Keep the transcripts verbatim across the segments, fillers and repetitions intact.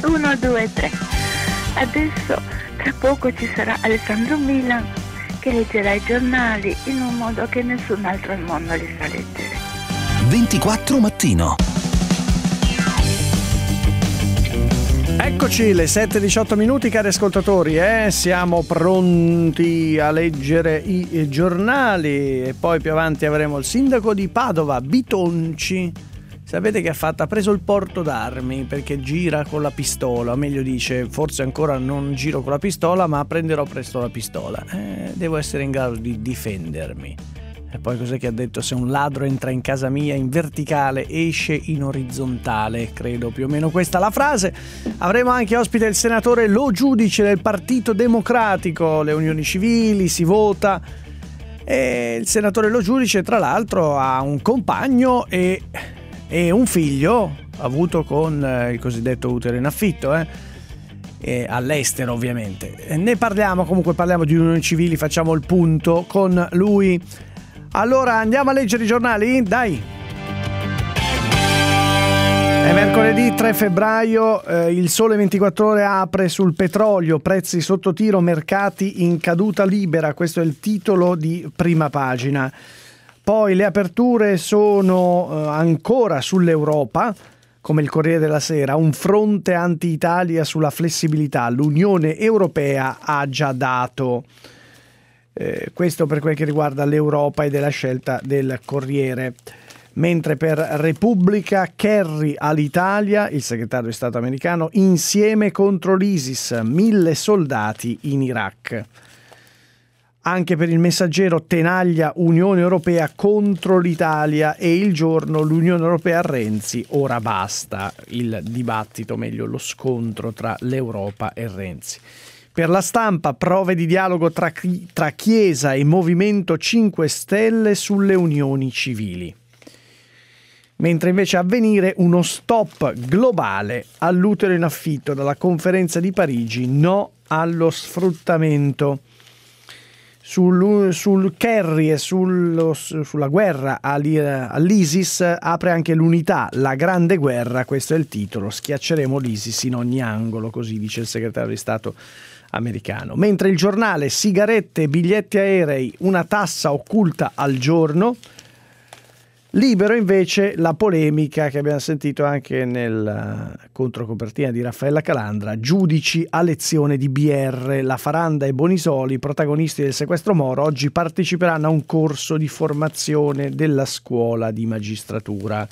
uno, due, tre. Adesso tra poco ci sarà Alessandro Milan che leggerà i giornali in un modo che nessun altro al mondo li sa leggere. ventiquattro mattino. Eccoci, le sette e diciotto minuti, cari ascoltatori, eh? Siamo pronti a leggere i giornali e poi più avanti avremo il sindaco di Padova, Bitonci. Sapete che ha fatto? Ha preso il porto d'armi perché gira con la pistola, o meglio dice, forse ancora non giro con la pistola, ma prenderò presto la pistola. Eh, devo essere in grado di difendermi. E poi cos'è che ha detto? Se un ladro entra in casa mia in verticale, esce in orizzontale. Credo più o meno questa la frase. Avremo anche ospite il senatore Lo Giudice del Partito Democratico. Le unioni civili, si vota. E il senatore Lo Giudice, tra l'altro, ha un compagno e, e un figlio avuto con il cosiddetto utero in affitto, eh? E all'estero ovviamente. E ne parliamo, comunque parliamo di unioni civili, facciamo il punto con lui. Allora andiamo a leggere i giornali? Dai! È mercoledì tre febbraio, eh, il Sole ventiquattro Ore apre sul petrolio, prezzi sotto tiro, mercati in caduta libera, questo è il titolo di prima pagina. Poi le aperture sono eh, ancora sull'Europa, come il Corriere della Sera, un fronte anti-Italia sulla flessibilità, l'Unione Europea ha già dato. Eh, questo per quel che riguarda l'Europa e della scelta del Corriere. Mentre per Repubblica, Kerry all'Italia, il segretario di Stato americano, insieme contro l'ISIS, mille soldati in Iraq. Anche per il Messaggero, tenaglia Unione Europea contro l'Italia e Il Giorno, l'Unione Europea a Renzi, ora basta. Il dibattito, meglio lo scontro tra l'Europa e Renzi. Per La Stampa, prove di dialogo tra, tra Chiesa e Movimento cinque Stelle sulle unioni civili. Mentre invece Avvenire, uno stop globale all'utero in affitto dalla conferenza di Parigi, no allo sfruttamento. Sul, sul Kerry e sullo, sulla guerra all'ISIS apre anche l'unità, la grande guerra, questo è il titolo, schiacceremo l'ISIS in ogni angolo, così dice il segretario di Stato americano. Mentre il Giornale, sigarette, biglietti aerei, una tassa occulta al giorno. Libero invece la polemica che abbiamo sentito anche nel controcopertina di Raffaella Calandra, giudici a lezione di B R, la Faranda e Bonisoli, protagonisti del sequestro Moro, oggi parteciperanno a un corso di formazione della scuola di magistratura.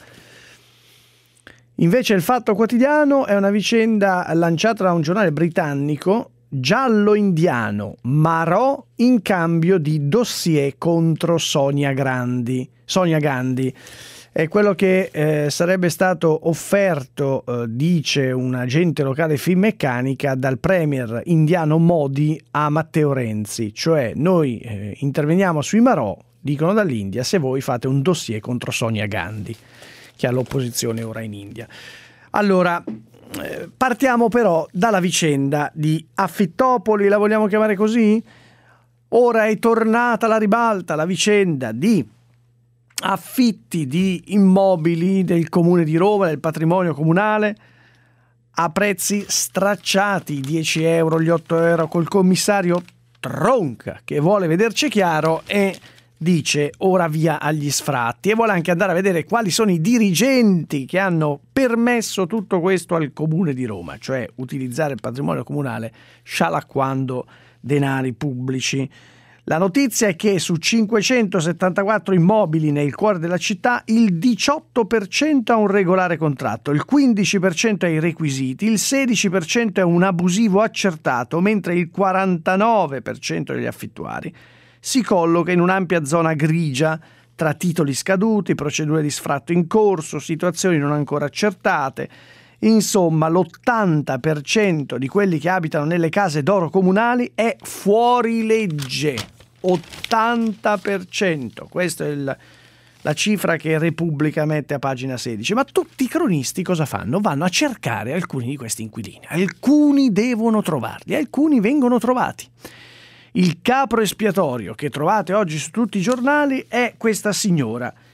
Invece il Fatto Quotidiano è una vicenda lanciata da un giornale britannico, giallo indiano, Marò in cambio di dossier contro Sonia Grandi. Sonia Gandhi è quello che eh, sarebbe stato offerto, eh, dice un agente locale Finmeccanica, dal premier indiano Modi a Matteo Renzi, cioè noi eh, interveniamo sui Marò, dicono dall'India, se voi fate un dossier contro Sonia Gandhi, che ha l'opposizione ora in India. Allora, eh, partiamo però dalla vicenda di Affittopoli, la vogliamo chiamare così? Ora è tornata alla ribalta la vicenda di affitti di immobili del Comune di Roma, del patrimonio comunale, a prezzi stracciati, dieci euro, gli otto euro, col commissario Tronca che vuole vederci chiaro e dice ora via agli sfratti, e vuole anche andare a vedere quali sono i dirigenti che hanno permesso tutto questo al Comune di Roma, cioè utilizzare il patrimonio comunale scialacquando denari pubblici. La notizia è che su cinquecentosettantaquattro immobili nel cuore della città il diciotto per cento ha un regolare contratto, il quindici per cento ha i requisiti, il sedici per cento è un abusivo accertato, mentre il quarantanove per cento degli affittuari si colloca in un'ampia zona grigia tra titoli scaduti, procedure di sfratto in corso, situazioni non ancora accertate. Insomma, l'ottanta per cento di quelli che abitano nelle case d'oro comunali è fuori legge. ottanta per cento. Questa è il, la cifra che Repubblica mette a pagina sedici. Ma tutti i cronisti cosa fanno? Vanno a cercare alcuni di questi inquilini. Alcuni devono trovarli, alcuni vengono trovati. Il capro espiatorio che trovate oggi su tutti i giornali è questa signora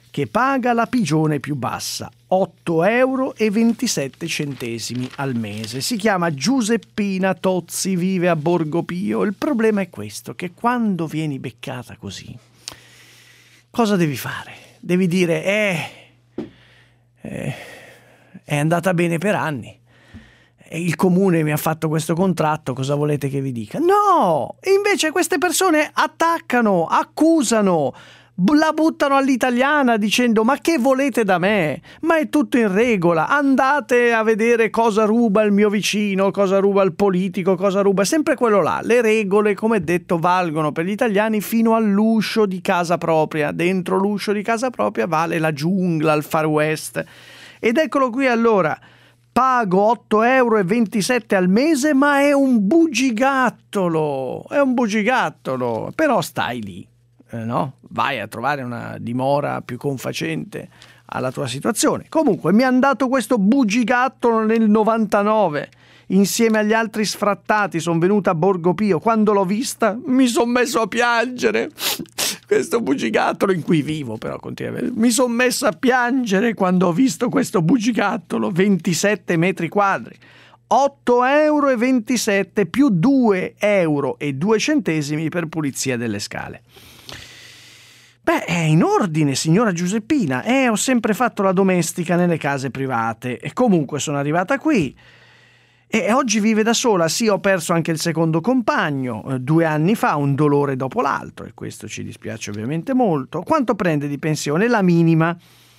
che paga la pigione più bassa, otto euro e ventisette centesimi al mese. Si chiama Giuseppina Tozzi, vive a Borgo Pio. Il problema è questo, che quando vieni beccata così, cosa devi fare? Devi dire, eh, eh è andata bene per anni. Il comune mi ha fatto questo contratto, cosa volete che vi dica? No! Invece queste persone attaccano, accusano, la buttano all'italiana dicendo ma che volete da me? Ma è tutto in regola, andate a vedere cosa ruba il mio vicino, cosa ruba il politico, cosa ruba, sempre quello là. Le regole, come detto, valgono per gli italiani fino all'uscio di casa propria. Dentro l'uscio di casa propria vale la giungla, il Far West. Ed eccolo qui allora. Pago otto euro e ventisette al mese, ma è un bugigattolo, è un bugigattolo, però stai lì, eh, no? Vai a trovare una dimora più confacente alla tua situazione. Comunque mi hanno dato questo bugigattolo nel novantanove, insieme agli altri sfrattati sono venuta a Borgo Pio, quando l'ho vista mi sono messo a piangere. Questo bugigattolo in cui vivo, però continua a vedere. Mi sono messo a piangere quando ho visto questo bugigattolo, ventisette metri quadri, otto euro e ventisette più due euro e due centesimi per pulizia delle scale. Beh, è in ordine, signora Giuseppina. Eh, ho sempre fatto la domestica nelle case private e comunque sono arrivata qui. E oggi vive da sola, sì, ho perso anche il secondo compagno, eh, due anni fa, un dolore dopo l'altro, e questo ci dispiace ovviamente molto. Quanto prende di pensione? La minima.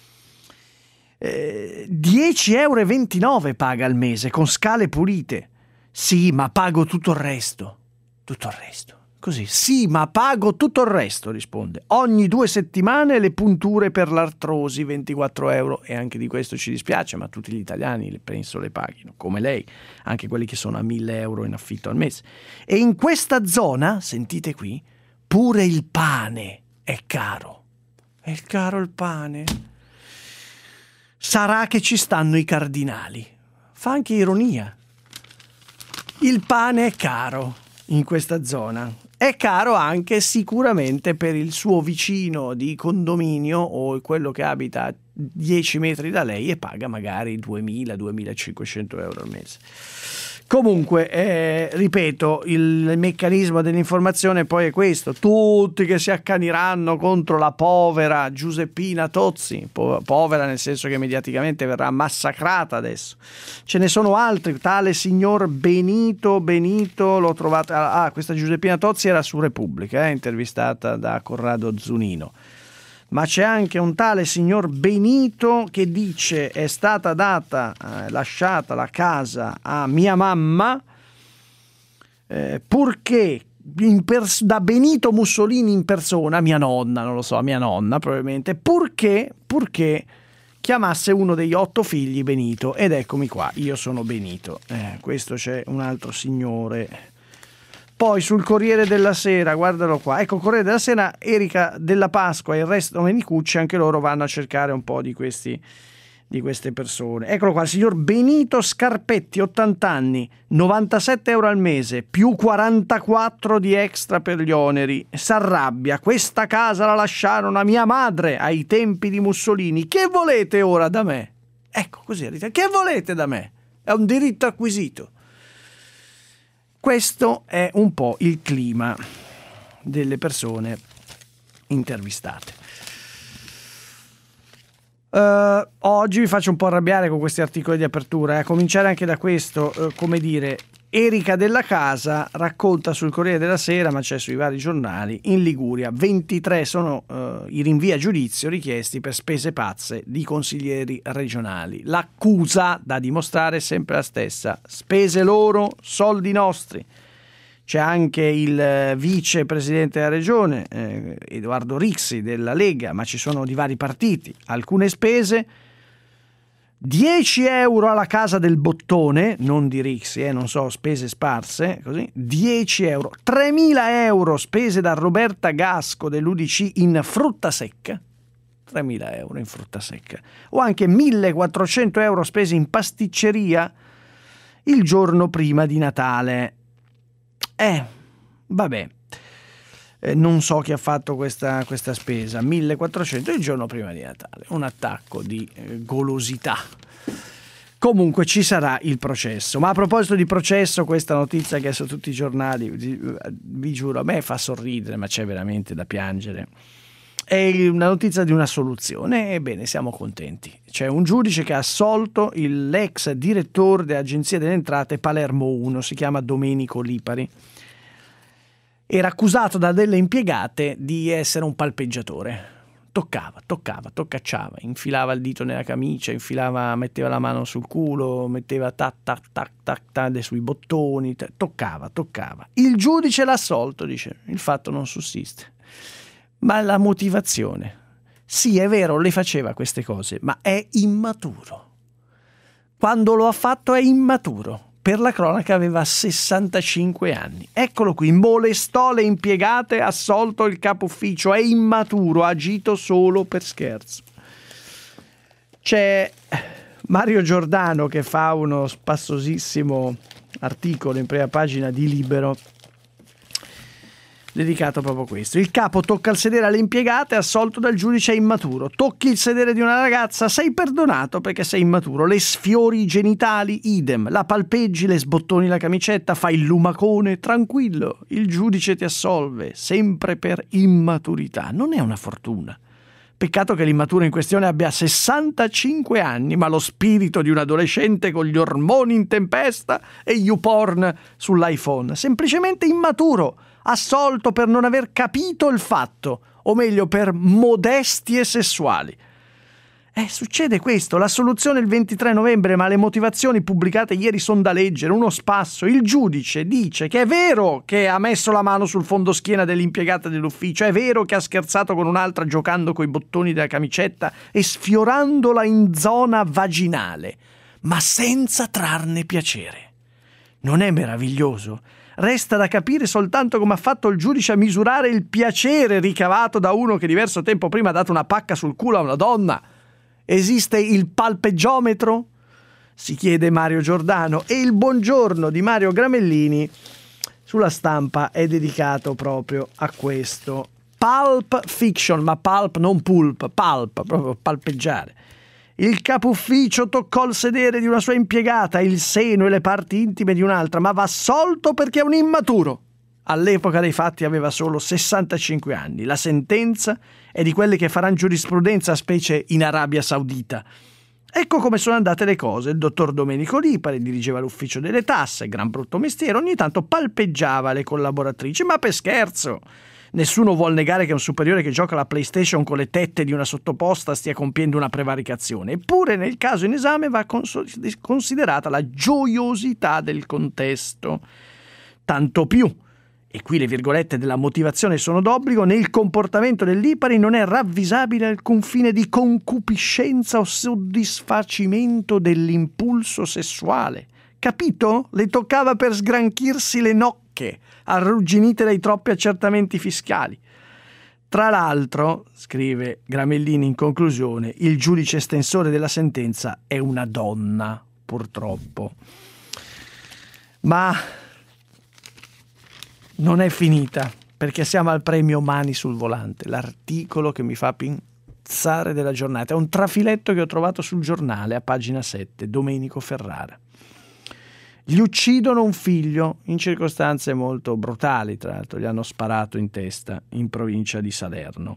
Eh, dieci euro e ventinove paga al mese, con scale pulite. Sì, ma pago tutto il resto. Tutto il resto. Così, sì, ma pago tutto il resto, risponde. Ogni due settimane le punture per l'artrosi, ventiquattro euro, e anche di questo ci dispiace, ma tutti gli italiani penso le paghino, come lei, anche quelli che sono a mille euro in affitto al mese. E in questa zona, sentite qui, pure il pane è caro. È caro il pane. Sarà che ci stanno i cardinali. Fa anche ironia. Il pane è caro in questa zona. È caro anche sicuramente per il suo vicino di condominio o quello che abita a dieci metri da lei e paga magari duemila duemilacinquecento euro al mese. Comunque, eh, ripeto, il meccanismo dell'informazione poi è questo: tutti che si accaniranno contro la povera Giuseppina Tozzi, po- povera nel senso che mediaticamente verrà massacrata adesso. Ce ne sono altri, tale signor Benito, Benito, l'ho trovata, ah, questa Giuseppina Tozzi era su Repubblica, eh, intervistata da Corrado Zunino. Ma c'è anche un tale signor Benito che dice è stata data, eh, lasciata la casa a mia mamma eh, purché in pers- da Benito Mussolini in persona, mia nonna, non lo so, mia nonna probabilmente, purché, purché chiamasse uno degli otto figli Benito. Ed eccomi qua, io sono Benito. Eh, questo c'è un altro signore. Poi sul Corriere della Sera, guardalo qua, ecco, Corriere della Sera, Erika Della Pasqua e il resto Menicucci, anche loro vanno a cercare un po' di questi di queste persone. Eccolo qua, il signor Benito Scarpetti, ottanta anni, novantasette euro al mese, più quarantaquattro di extra per gli oneri. S'arrabbia, questa casa la lasciarono a mia madre ai tempi di Mussolini, che volete ora da me? Ecco, così, che volete da me? È un diritto acquisito. Questo è un po' il clima delle persone intervistate. Uh, oggi vi faccio un po' arrabbiare con questi articoli di apertura, eh. a cominciare anche da questo, uh, come dire, Erika Della Casa racconta sul Corriere della Sera, ma c'è sui vari giornali, in Liguria ventitré sono uh, i rinvii a giudizio richiesti per spese pazze di consiglieri regionali. L'accusa da dimostrare è sempre la stessa: spese loro, soldi nostri. C'è anche il vice presidente della regione, eh, Edoardo Rixi della Lega, ma ci sono di vari partiti. Alcune spese: dieci euro alla casa del Bottone, non di Rixi, eh, non so, spese sparse, così, dieci euro, tremila euro spese da Roberta Gasco dell'U D C in frutta secca, tremila euro in frutta secca, o anche millequattrocento euro spesi in pasticceria il giorno prima di Natale. Eh, vabbè. Eh, non so chi ha fatto questa, questa spesa. millequattrocento il giorno prima di Natale. Un attacco di eh, golosità. Comunque ci sarà il processo. Ma a proposito di processo, questa notizia che è su tutti i giornali, vi, vi giuro, a me fa sorridere, ma c'è veramente da piangere. È una notizia di una soluzione. Ebbene, siamo contenti. C'è un giudice che ha assolto l'ex direttore dell'Agenzia delle Entrate Palermo uno, si chiama Domenico Lipari. Era accusato da delle impiegate di essere un palpeggiatore. Toccava, toccava, toccacciava, infilava il dito nella camicia, infilava, metteva la mano sul culo, metteva tac tac tac tac tac sui bottoni, toccava, toccava. Il giudice l'ha assolto, dice, il fatto non sussiste. Ma la motivazione, sì è vero, le faceva queste cose, ma è immaturo. Quando lo ha fatto è immaturo. Per la cronaca aveva sessantacinque anni. Eccolo qui, molestò le impiegate, assolto il capo ufficio, è immaturo, ha agito solo per scherzo. C'è Mario Giordano che fa uno spassosissimo articolo in prima pagina di Libero dedicato proprio a questo. Il capo tocca il sedere alle impiegate, assolto dal giudice, è immaturo. Tocchi il sedere di una ragazza, sei perdonato perché sei immaturo. Le sfiori i genitali, idem. La palpeggi, le sbottoni la camicetta, fai il lumacone, tranquillo. Il giudice ti assolve, sempre per immaturità. Non è una fortuna. Peccato che l'immaturo in questione abbia sessantacinque anni, ma lo spirito di un adolescente con gli ormoni in tempesta e YouPorn sull'iPhone. Semplicemente immaturo. Assolto per non aver capito il fatto, o meglio per modestie sessuali. Eh, succede questo, la soluzione il ventitré novembre, ma le motivazioni pubblicate ieri sono da leggere, uno spasso. Il giudice dice che è vero che ha messo la mano sul fondoschiena dell'impiegata dell'ufficio, è vero che ha scherzato con un'altra giocando coi bottoni della camicetta e sfiorandola in zona vaginale, ma senza trarne piacere. Non è meraviglioso? Resta da capire soltanto come ha fatto il giudice a misurare il piacere ricavato da uno che diverso tempo prima ha dato una pacca sul culo a una donna. Esiste il palpeggiometro? Si chiede Mario Giordano. E il buongiorno di Mario Gramellini sulla Stampa è dedicato proprio a questo. Pulp fiction, ma pulp non pulp, pulp, proprio palpeggiare. Il capo ufficio toccò il sedere di una sua impiegata, il seno e le parti intime di un'altra, ma va assolto perché è un immaturo. All'epoca dei fatti aveva solo sessantacinque anni. La sentenza è di quelle che faranno giurisprudenza, specie in Arabia Saudita. Ecco come sono andate le cose. Il dottor Domenico Lipari dirigeva l'ufficio delle tasse, gran brutto mestiere, ogni tanto palpeggiava le collaboratrici, ma per scherzo. Nessuno vuol negare che un superiore che gioca alla PlayStation con le tette di una sottoposta stia compiendo una prevaricazione. Eppure nel caso in esame va cons- considerata la gioiosità del contesto. Tanto più, e qui le virgolette della motivazione sono d'obbligo, nel comportamento del Lipari non è ravvisabile alcun fine di concupiscenza o soddisfacimento dell'impulso sessuale. Capito? Le toccava per sgranchirsi le nocche, arrugginite dai troppi accertamenti fiscali. Tra l'altro, scrive Gramellini in conclusione, il giudice estensore della sentenza è una donna, purtroppo. Ma non è finita, perché siamo al premio Mani sul volante, l'articolo che mi fa pinzare della giornata. È un trafiletto che ho trovato sul giornale a pagina sette, Domenico Ferrara. Gli uccidono un figlio in circostanze molto brutali, tra l'altro gli hanno sparato in testa in provincia di Salerno.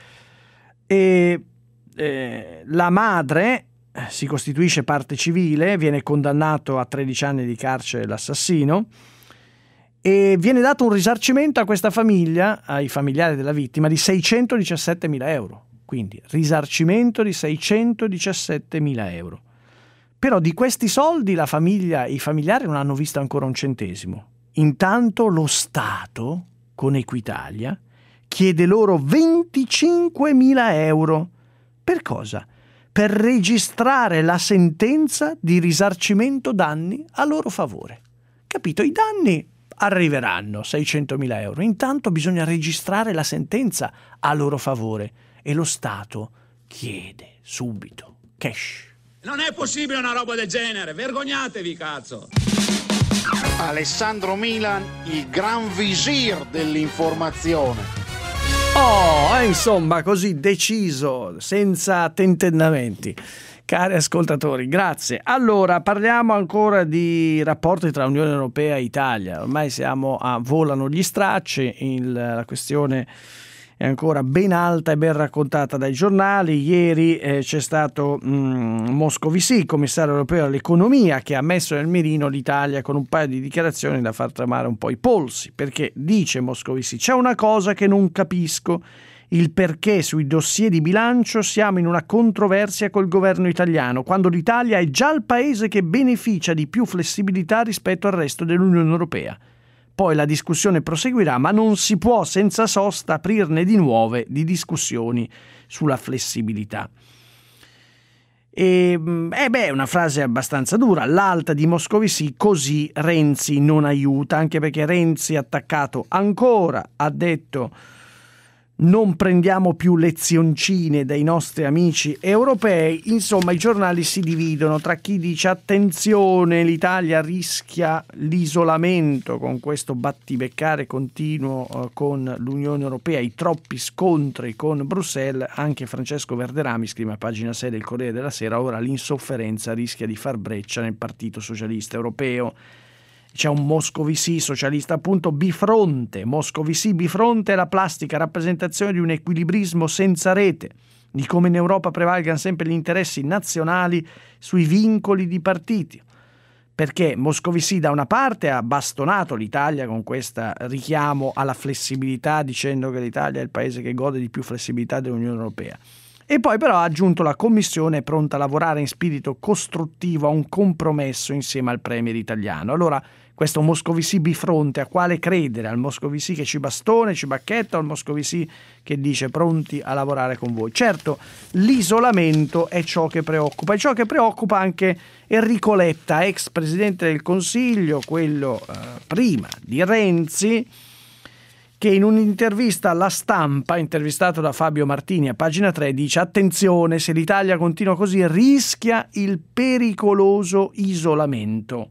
E eh, la madre si costituisce parte civile, viene condannato a tredici anni di carcere l'assassino e viene dato un risarcimento a questa famiglia, ai familiari della vittima, di seicentodiciassettemila euro. Quindi risarcimento di seicentodiciassettemila euro. Però di questi soldi la famiglia e i familiari non hanno visto ancora un centesimo. Intanto lo Stato, con Equitalia, chiede loro venticinquemila euro. Per cosa? Per registrare la sentenza di risarcimento danni a loro favore. Capito? I danni arriveranno, seicentomila euro. Intanto bisogna registrare la sentenza a loro favore e lo Stato chiede subito cash. Non è possibile una roba del genere, vergognatevi, cazzo! Alessandro Milan, il gran visir dell'informazione. Oh, eh, insomma, così deciso, senza tentennamenti. Cari ascoltatori, grazie. Allora, parliamo ancora di rapporti tra Unione Europea e Italia. Ormai siamo a volano gli stracci, il, la questione è ancora ben alta e ben raccontata dai giornali. Ieri eh, c'è stato mh, Moscovici, commissario europeo all'economia, che ha messo nel mirino l'Italia con un paio di dichiarazioni da far tremare un po' i polsi, perché dice Moscovici: c'è una cosa che non capisco, il perché sui dossier di bilancio siamo in una controversia col governo italiano, quando l'Italia è già il paese che beneficia di più flessibilità rispetto al resto dell'Unione Europea. Poi la discussione proseguirà, ma non si può senza sosta aprirne di nuove di discussioni sulla flessibilità. E, eh beh, è una frase abbastanza dura, l'alta di Moscovici: così Renzi non aiuta, anche perché Renzi, attaccato ancora, ha detto: non prendiamo più lezioncine dai nostri amici europei. Insomma, i giornali si dividono tra chi dice attenzione, l'Italia rischia l'isolamento con questo battibeccare continuo eh, con l'Unione Europea, i troppi scontri con Bruxelles. Anche Francesco Verderami scrive a pagina sei del Corriere della Sera: ora l'insofferenza rischia di far breccia nel Partito Socialista Europeo. C'è un Moscovici socialista appunto bifronte. Moscovici bifronte è la plastica rappresentazione di un equilibrismo senza rete, di come in Europa prevalgano sempre gli interessi nazionali sui vincoli di partiti. Perché Moscovici da una parte ha bastonato l'Italia con questo richiamo alla flessibilità, dicendo che l'Italia è il paese che gode di più flessibilità dell'Unione Europea. E poi però ha aggiunto: la Commissione è pronta a lavorare in spirito costruttivo a un compromesso insieme al Premier italiano. Allora, questo Moscovici bifronte, a quale credere? Al Moscovici che ci bastone, ci bacchetta, o al Moscovici che dice pronti a lavorare con voi? Certo, l'isolamento è ciò che preoccupa, e ciò che preoccupa anche Enrico Letta, ex Presidente del Consiglio, quello eh, prima di Renzi, che in un'intervista alla Stampa, intervistato da Fabio Martini a pagina tre, dice: attenzione, se l'Italia continua così rischia il pericoloso isolamento.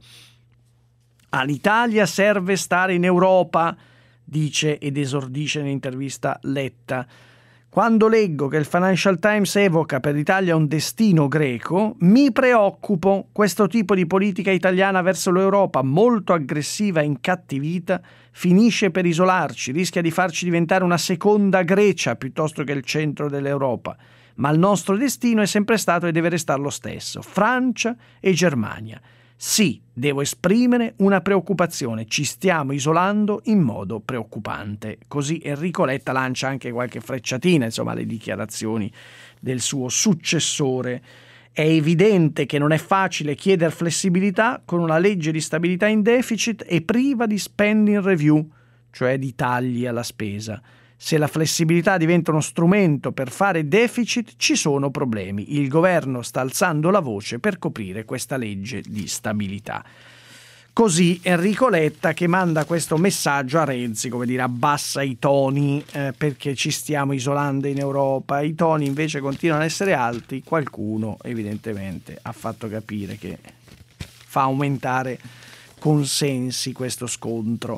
All'Italia serve stare in Europa, dice ed esordisce nell'intervista Letta. Quando leggo che il Financial Times evoca per l'Italia un destino greco, mi preoccupo. Questo tipo di politica italiana verso l'Europa, molto aggressiva e incattivita, finisce per isolarci, rischia di farci diventare una seconda Grecia piuttosto che il centro dell'Europa. Ma il nostro destino è sempre stato e deve restare lo stesso: Francia e Germania. Sì, devo esprimere una preoccupazione, ci stiamo isolando in modo preoccupante. Così Enrico Letta lancia anche qualche frecciatina, insomma, alle dichiarazioni del suo successore. È evidente che non è facile chiedere flessibilità con una legge di stabilità in deficit e priva di spending review, cioè di tagli alla spesa. Se la flessibilità diventa uno strumento per fare deficit, ci sono problemi. Il governo sta alzando la voce per coprire questa legge di stabilità. Così Enrico Letta, che manda questo messaggio a Renzi, come dire, abbassa i toni eh, perché ci stiamo isolando in Europa. I toni invece continuano ad essere alti. Qualcuno evidentemente ha fatto capire che fa aumentare consensi questo scontro.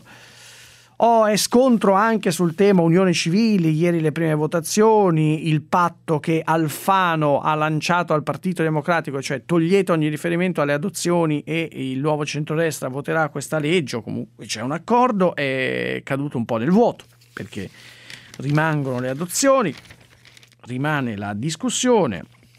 Oh, è scontro anche sul tema unioni civili. Ieri le prime votazioni, il patto che Alfano ha lanciato al Partito Democratico, cioè togliete ogni riferimento alle adozioni e il nuovo centrodestra voterà questa legge, o comunque c'è un accordo, è caduto un po' nel vuoto, perché rimangono le adozioni, rimane la discussione,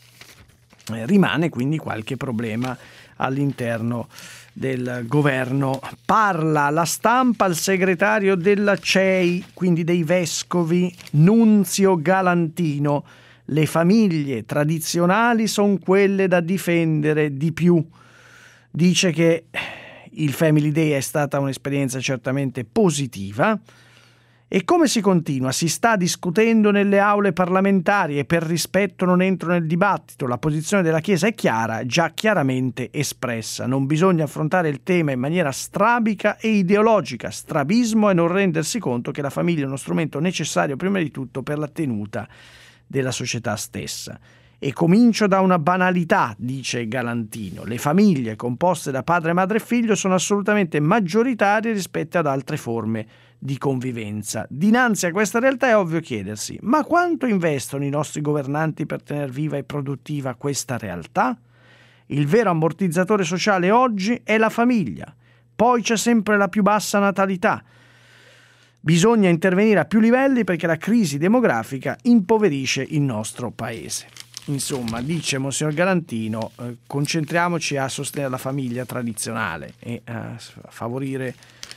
eh, rimane quindi qualche problema all'interno del governo. Parla la Stampa il segretario della C E I, quindi dei vescovi, Nunzio Galantino. Le famiglie tradizionali sono quelle da difendere di più. Dice che il Family Day è stata un'esperienza certamente positiva. E come si continua? Si sta discutendo nelle aule parlamentari e per rispetto non entro nel dibattito. La posizione della Chiesa è chiara, già chiaramente espressa. Non bisogna affrontare il tema in maniera strabica e ideologica. Strabismo è non rendersi conto che la famiglia è uno strumento necessario prima di tutto per la tenuta della società stessa. E comincio da una banalità, dice Galantino. Le famiglie composte da padre, madre e figlio sono assolutamente maggioritarie rispetto ad altre forme di convivenza. Dinanzi a questa realtà è ovvio chiedersi: ma quanto investono i nostri governanti per tener viva e produttiva questa realtà? Il vero ammortizzatore sociale oggi è la famiglia. Poi c'è sempre la più bassa natalità. Bisogna intervenire a più livelli perché la crisi demografica impoverisce il nostro paese. Insomma, dice Monsignor Galantino, eh, concentriamoci a sostenere la famiglia tradizionale e a favorire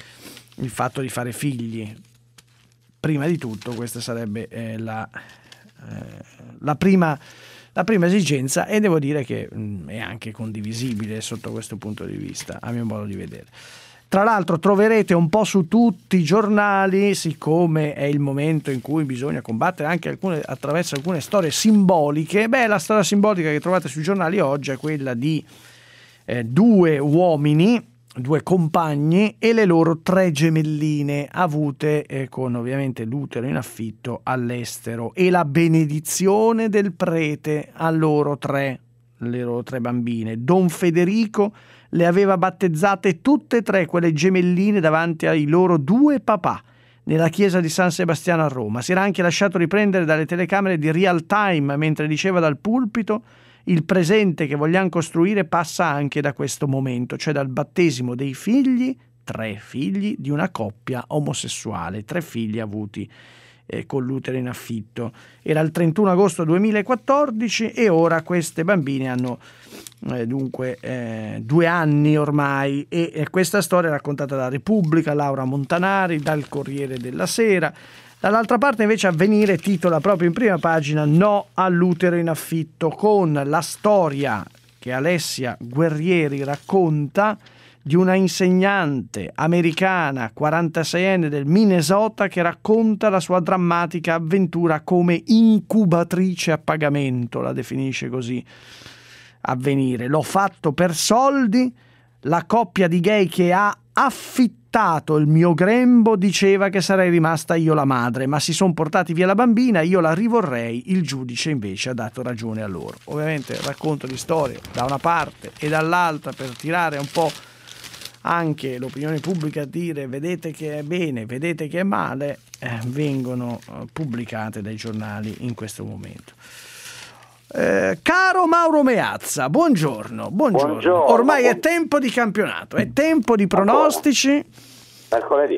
il fatto di fare figli. Prima di tutto, questa sarebbe eh, la, eh, la, prima, la prima esigenza, e devo dire che mh, è anche condivisibile sotto questo punto di vista, a mio modo di vedere. Tra l'altro troverete un po' su tutti i giornali, siccome è il momento in cui bisogna combattere anche alcune, attraverso alcune storie simboliche. Beh, la storia simbolica che trovate sui giornali oggi è quella di eh, due uomini, due compagni e le loro tre gemelline avute eh, con ovviamente l'utero in affitto all'estero e la benedizione del prete a loro tre, le loro tre bambine. Don Federico le aveva battezzate tutte e tre quelle gemelline davanti ai loro due papà nella chiesa di San Sebastiano a Roma. Si era anche lasciato riprendere dalle telecamere di Real Time mentre diceva dal pulpito: il presente che vogliamo costruire passa anche da questo momento, cioè dal battesimo dei figli, tre figli di una coppia omosessuale, tre figli avuti eh, con l'utero in affitto. Era il trentuno agosto duemilaquattordici e ora queste bambine hanno eh, dunque eh, due anni ormai, e, e questa storia è raccontata da Repubblica, Laura Montanari, dal Corriere della Sera. Dall'altra parte invece Avvenire titola proprio in prima pagina "No all'utero in affitto", con la storia che Alessia Guerrieri racconta di una insegnante americana quarantaseienne del Minnesota che racconta la sua drammatica avventura come incubatrice a pagamento, la definisce così Avvenire. L'ho fatto per soldi, la coppia di gay che ha affittato il mio grembo diceva che sarei rimasta io la madre, ma si sono portati via la bambina, io la rivorrei, il giudice invece ha dato ragione a loro. Ovviamente racconto di storie da una parte e dall'altra per tirare un po' anche l'opinione pubblica a dire vedete che è bene, vedete che è male, eh, vengono eh, pubblicate dai giornali in questo momento. Eh, caro Mauro Meazza, buongiorno, buongiorno. buongiorno Ormai buon... è tempo di campionato, è tempo di pronostici. Mercoledì.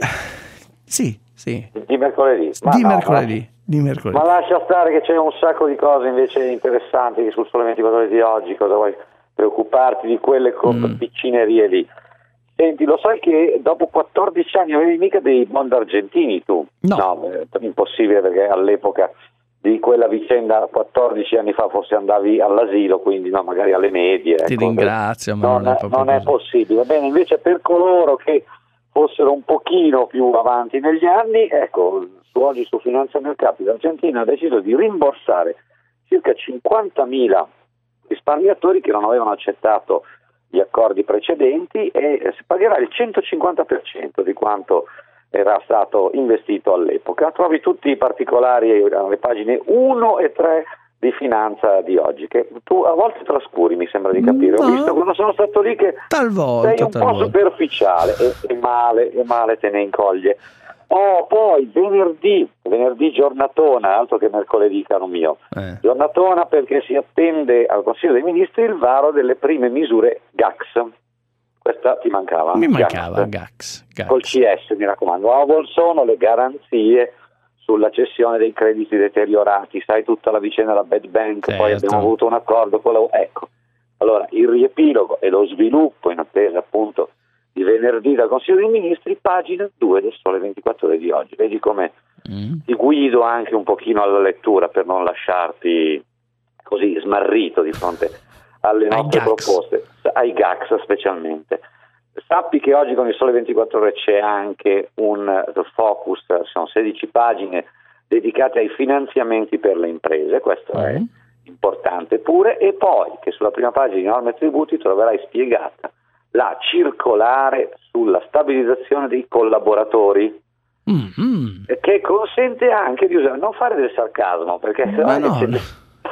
Sì, sì. Di mercoledì. Ma di, no, mercoledì. Ma... di mercoledì. Ma lascia stare che c'è un sacco di cose invece interessanti sul Sole ventiquattro Ore di oggi. Cosa vuoi preoccuparti di quelle Mm. piccinerie lì? Senti, lo sai che dopo quattordici anni avevi mica dei bond argentini tu? No. No, è impossibile, perché all'epoca di quella vicenda quattordici anni fa forse andavi all'asilo, quindi no, magari alle medie. Ti ecco, ringrazio, ma non, non è proprio non è così. possibile. Bene, invece per coloro che fossero un pochino più avanti negli anni, ecco, su oggi su Finanza Mercati l'Argentina ha deciso di rimborsare circa cinquantamila risparmiatori che non avevano accettato gli accordi precedenti, e si pagherà il centocinquanta per cento di quanto era stato investito all'epoca. Trovi tutti i particolari alle pagine uno e tre di Finanza di oggi, che tu a volte trascuri, mi sembra di capire. No. Ho visto quando sono stato lì che Talvolta, sei un talvolta. po' superficiale e, e male, e male te ne incoglie. Oh, poi venerdì, venerdì giornatona, altro che mercoledì, caro mio. Eh. Giornatona perché si attende al Consiglio dei Ministri il varo delle prime misure G A C S. Questa ti mancava? Mi mancava G A Gax, C S. Gax. Col C S, mi raccomando. A vol sono le garanzie sulla cessione dei crediti deteriorati, sai tutta la vicenda della Bad Bank, Certo. poi abbiamo avuto un accordo con la... Ecco, allora il riepilogo e lo sviluppo in attesa appunto di venerdì dal Consiglio dei Ministri, pagina due del Sole ventiquattro Ore di oggi. Vedi come Mm. ti guido anche un pochino alla lettura per non lasciarti così smarrito di fronte alle Ai nostre G A C S. proposte, ai G A C S specialmente. Sappi che oggi con il Sole ventiquattro Ore c'è anche un focus, sono sedici pagine dedicate ai finanziamenti per le imprese, questo Mm. è importante pure, e poi che sulla prima pagina di norme e tributi troverai spiegata la circolare sulla stabilizzazione dei collaboratori, Mm, mm. che consente anche di usare, non fare del sarcasmo, perché se Ma no no, c'è- no.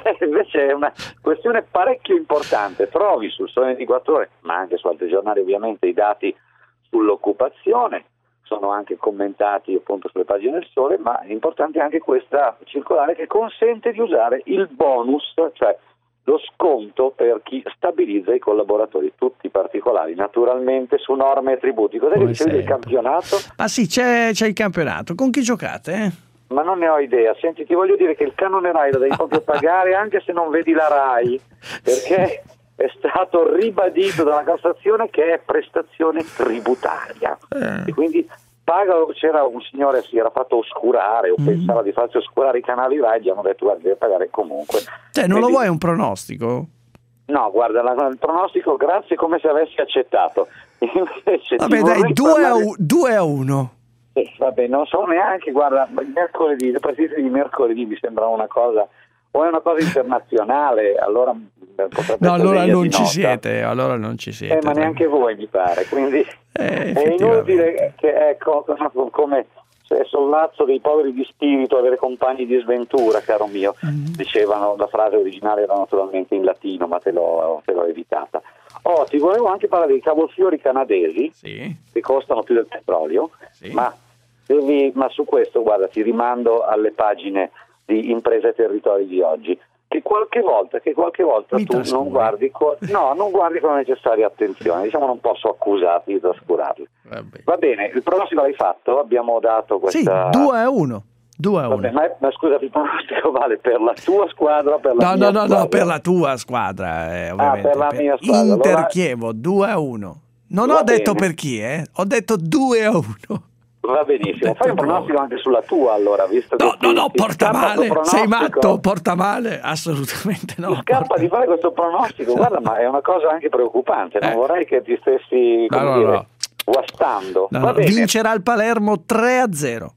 Invece è una questione parecchio importante. Trovi sul Sole ventiquattro Ore, ma anche su altri giornali ovviamente, i dati sull'occupazione, sono anche commentati appunto sulle pagine del Sole, ma è importante anche questa circolare che consente di usare il bonus, cioè lo sconto per chi stabilizza i collaboratori, tutti particolari, naturalmente su norme e tributi. Cos'è che dicevi del campionato? Ah sì, c'è, c'è il campionato. Con chi giocate? Eh? Ma non ne ho idea. Senti, ti voglio dire che il canone Rai lo devi proprio pagare anche se non vedi la Rai, perché è stato ribadito dalla Cassazione che è prestazione tributaria. Eh. E quindi paga. C'era un signore che si era fatto oscurare o mm. pensava di farsi oscurare i canali Rai, gli hanno detto guarda, devi pagare comunque. Cioè, non quindi, lo vuoi un pronostico? No, guarda, la, il pronostico grazie, come se avessi accettato. Invece vabbè dai, due a uno. Eh, vabbè, non so neanche, guarda, mercoledì, le partite di mercoledì mi sembrano una cosa, o è una cosa internazionale, allora no, allora non ci siete, allora non ci siete. Eh, ma neanche voi mi pare, quindi eh, è inutile che, ecco, come se sollazzo dei poveri di spirito avere compagni di sventura, caro mio, mm-hmm. dicevano, la frase originale era naturalmente in latino, ma te l'ho, te l'ho evitata. Oh, ti volevo anche parlare dei cavolfiori canadesi, sì. che costano più del petrolio, sì. ma, devi, ma su questo, guarda, ti rimando alle pagine di Imprese e Territori di oggi, che qualche volta, che qualche volta tu trascuri. non guardi con, no, non guardi con la necessaria attenzione, diciamo non posso accusarti di trascurarli. Vabbè. Va bene, il pronostico l'hai fatto? Abbiamo dato questa... Sì, due a uno. due a uno. Vabbè, ma, ma scusa, il pronostico vale per la tua squadra o per la no, mia no, no, squadra? No, per la tua squadra, eh, ovviamente. Ah, per la mia squadra. Inter allora... Chievo, due a uno. Non Va ho detto bene. per chi, eh? Ho detto due a uno. Va benissimo, fai un pronostico anche sulla tua allora, visto che no, ti, no, no, ti porta male, sei matto, porta male, assolutamente no. Ti scappa porta... di fare questo pronostico, guarda, ma è una cosa anche preoccupante, non eh. vorrei che ti stessi, come no, no, dire, no. guastando. No, Va no. bene. Vincerà il Palermo tre a zero.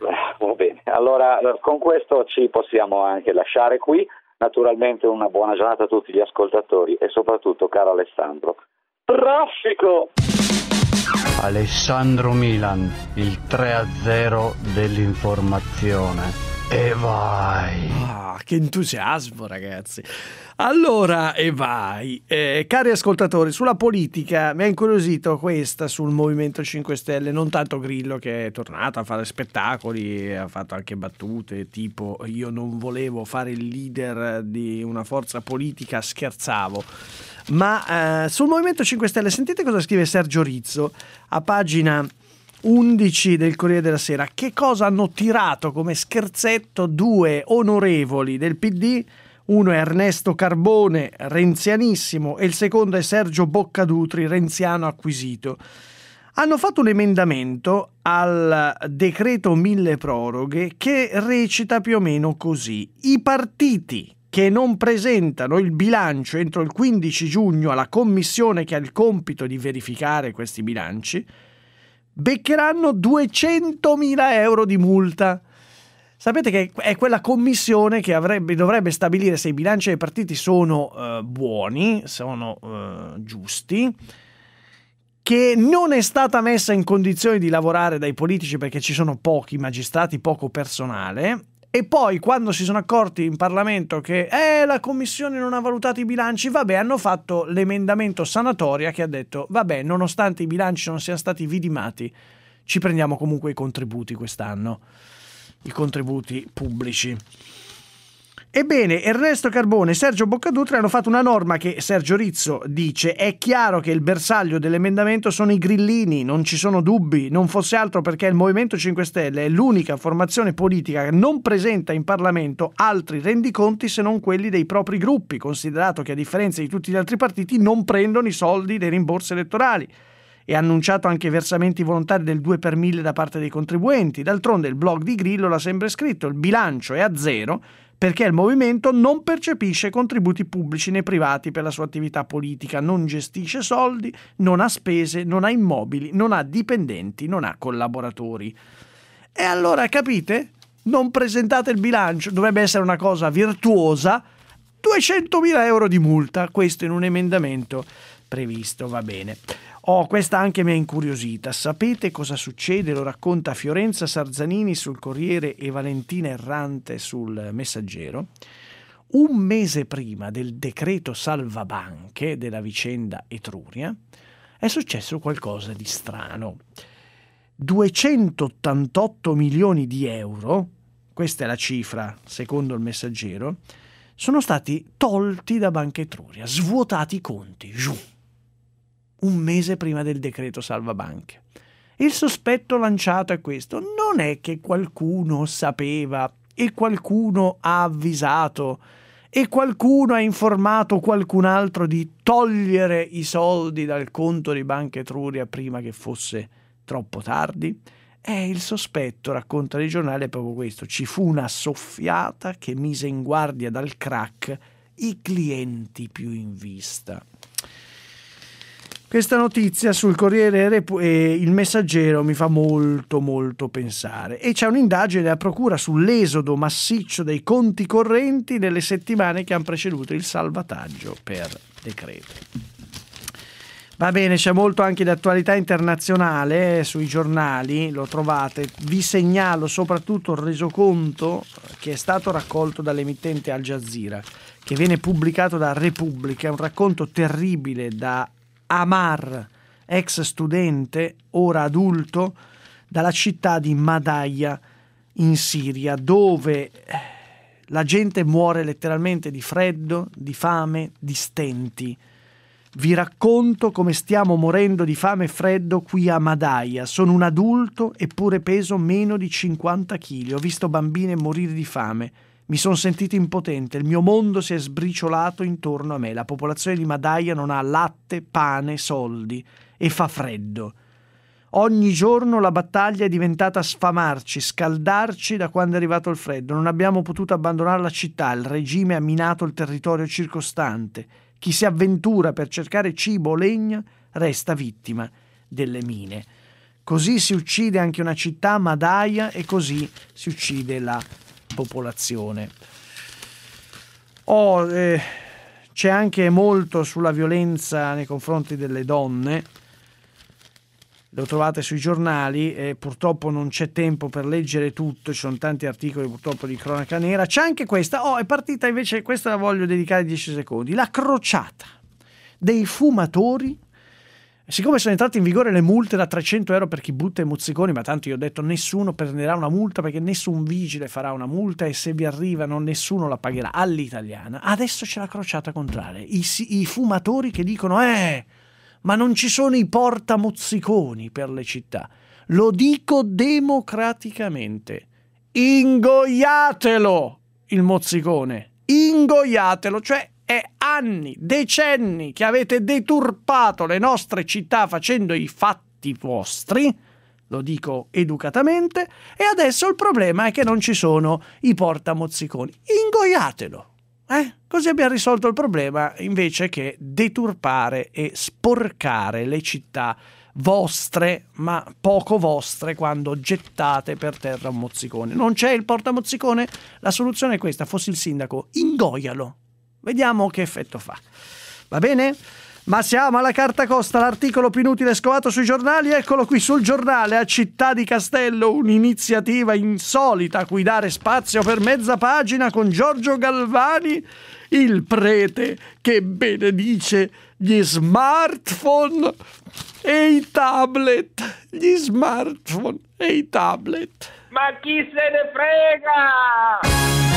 Va bene, allora con questo ci possiamo anche lasciare qui, naturalmente una buona giornata a tutti gli ascoltatori e soprattutto, caro Alessandro, traffico! Alessandro Milan, il tre a zero dell'informazione. E vai! Ah, che entusiasmo, ragazzi! Allora, e vai! Eh, cari ascoltatori, sulla politica mi ha incuriosito questa sul Movimento cinque Stelle, non tanto Grillo che è tornato a fare spettacoli, ha fatto anche battute tipo io non volevo fare il leader di una forza politica, scherzavo. Ma eh, sul Movimento cinque Stelle sentite cosa scrive Sergio Rizzo a pagina undici del Corriere della Sera. Che cosa hanno tirato come scherzetto due onorevoli del P D? Uno è Ernesto Carbone, renzianissimo, e il secondo è Sergio Boccadutri, renziano acquisito. Hanno fatto un emendamento al decreto mille proroghe che recita più o meno così: i partiti che non presentano il bilancio entro il quindici giugno alla commissione che ha il compito di verificare questi bilanci beccheranno duecentomila euro di multa. Sapete che è quella commissione che avrebbe, dovrebbe stabilire se i bilanci dei partiti sono eh, buoni, sono eh, giusti, che non è stata messa in condizioni di lavorare dai politici perché ci sono pochi magistrati, poco personale. E poi quando si sono accorti in Parlamento che eh, la Commissione non ha valutato i bilanci, vabbè, hanno fatto l'emendamento sanatoria che ha detto vabbè, nonostante i bilanci non siano stati vidimati, ci prendiamo comunque i contributi quest'anno, i contributi pubblici. Ebbene, Ernesto Carbone e Sergio Boccadutri hanno fatto una norma che Sergio Rizzo dice è chiaro che il bersaglio dell'emendamento sono i grillini, non ci sono dubbi, non fosse altro perché il Movimento cinque Stelle è l'unica formazione politica che non presenta in Parlamento altri rendiconti se non quelli dei propri gruppi, considerato che a differenza di tutti gli altri partiti non prendono i soldi dei rimborsi elettorali. E ha annunciato anche versamenti volontari del due per mille da parte dei contribuenti. D'altronde il blog di Grillo l'ha sempre scritto, il bilancio è a zero perché il movimento non percepisce contributi pubblici né privati per la sua attività politica, non gestisce soldi, non ha spese, non ha immobili, non ha dipendenti, non ha collaboratori. E allora capite? Non presentate il bilancio, dovrebbe essere una cosa virtuosa, duecentomila euro di multa, questo in un emendamento previsto, va bene. Oh, questa anche mi ha incuriosita. Sapete cosa succede? Lo racconta Fiorenza Sarzanini sul Corriere e Valentina Errante sul Messaggero. un mese prima del decreto salvabanche della vicenda Etruria è successo qualcosa di strano. duecentottantotto milioni di euro, questa è la cifra secondo il Messaggero, sono stati tolti da Banca Etruria, svuotati i conti, giù, un mese prima del decreto salvabanche. Il sospetto lanciato è questo: non è che qualcuno sapeva e qualcuno ha avvisato e qualcuno ha informato qualcun altro di togliere i soldi dal conto di Banca Etruria prima che fosse troppo tardi? È il sospetto, racconta il giornale, è proprio questo: ci fu una soffiata che mise in guardia dal crack i clienti più in vista. Questa notizia sul Corriere e il Messaggero mi fa molto molto pensare, e c'è un'indagine della procura sull'esodo massiccio dei conti correnti nelle settimane che hanno preceduto il salvataggio per decreto. Va bene, c'è molto anche di attualità internazionale sui giornali, lo trovate. Vi segnalo soprattutto il resoconto che è stato raccolto dall'emittente Al Jazeera, che viene pubblicato da Repubblica, è un racconto terribile da Amar, ex studente, ora adulto, dalla città di Madaya in Siria, dove la gente muore letteralmente di freddo, di fame, di stenti. Vi racconto come stiamo morendo di fame e freddo qui a Madaya. Sono un adulto eppure peso meno di cinquanta chili. Ho visto bambine morire di fame. Mi sono sentito impotente, il mio mondo si è sbriciolato intorno a me. La popolazione di Madaya non ha latte, pane, soldi e fa freddo. Ogni giorno la battaglia è diventata sfamarci, scaldarci da quando è arrivato il freddo. Non abbiamo potuto abbandonare la città, il regime ha minato il territorio circostante. Chi si avventura per cercare cibo o legna resta vittima delle mine. Così si uccide anche una città, Madaya, e così si uccide la popolazione. Oh, eh, c'è anche molto sulla violenza nei confronti delle donne, lo trovate sui giornali e purtroppo non c'è tempo per leggere tutto, ci sono tanti articoli purtroppo di cronaca nera. C'è anche questa, oh, è partita invece, questa la voglio dedicare dieci secondi, la crociata dei fumatori. Siccome sono entrate in vigore le multe da trecento euro per chi butta i mozziconi, ma tanto io ho detto nessuno prenderà una multa perché nessun vigile farà una multa e se vi arrivano nessuno la pagherà all'italiana. Adesso c'è la crociata contraria, i, i fumatori che dicono eh, ma non ci sono i portamozziconi per le città. Lo dico democraticamente, ingoiatelo il mozzicone, ingoiatelo, cioè è anni, decenni che avete deturpato le nostre città facendo i fatti vostri, lo dico educatamente, e adesso il problema è che non ci sono i portamozziconi. Ingoiatelo, eh? Così abbiamo risolto il problema, invece che deturpare e sporcare le città vostre, ma poco vostre, quando gettate per terra un mozzicone. Non c'è il portamozzicone? La soluzione è questa: fossi il sindaco, ingoialo. Vediamo che effetto fa. Va bene? Ma siamo alla carta costa, l'articolo più inutile scovato sui giornali. Eccolo qui sul giornale a Città di Castello, un'iniziativa insolita a cui dare spazio per mezza pagina con Giorgio Galvani, il prete che benedice gli smartphone e i tablet. Gli smartphone e i tablet. Ma chi se ne frega?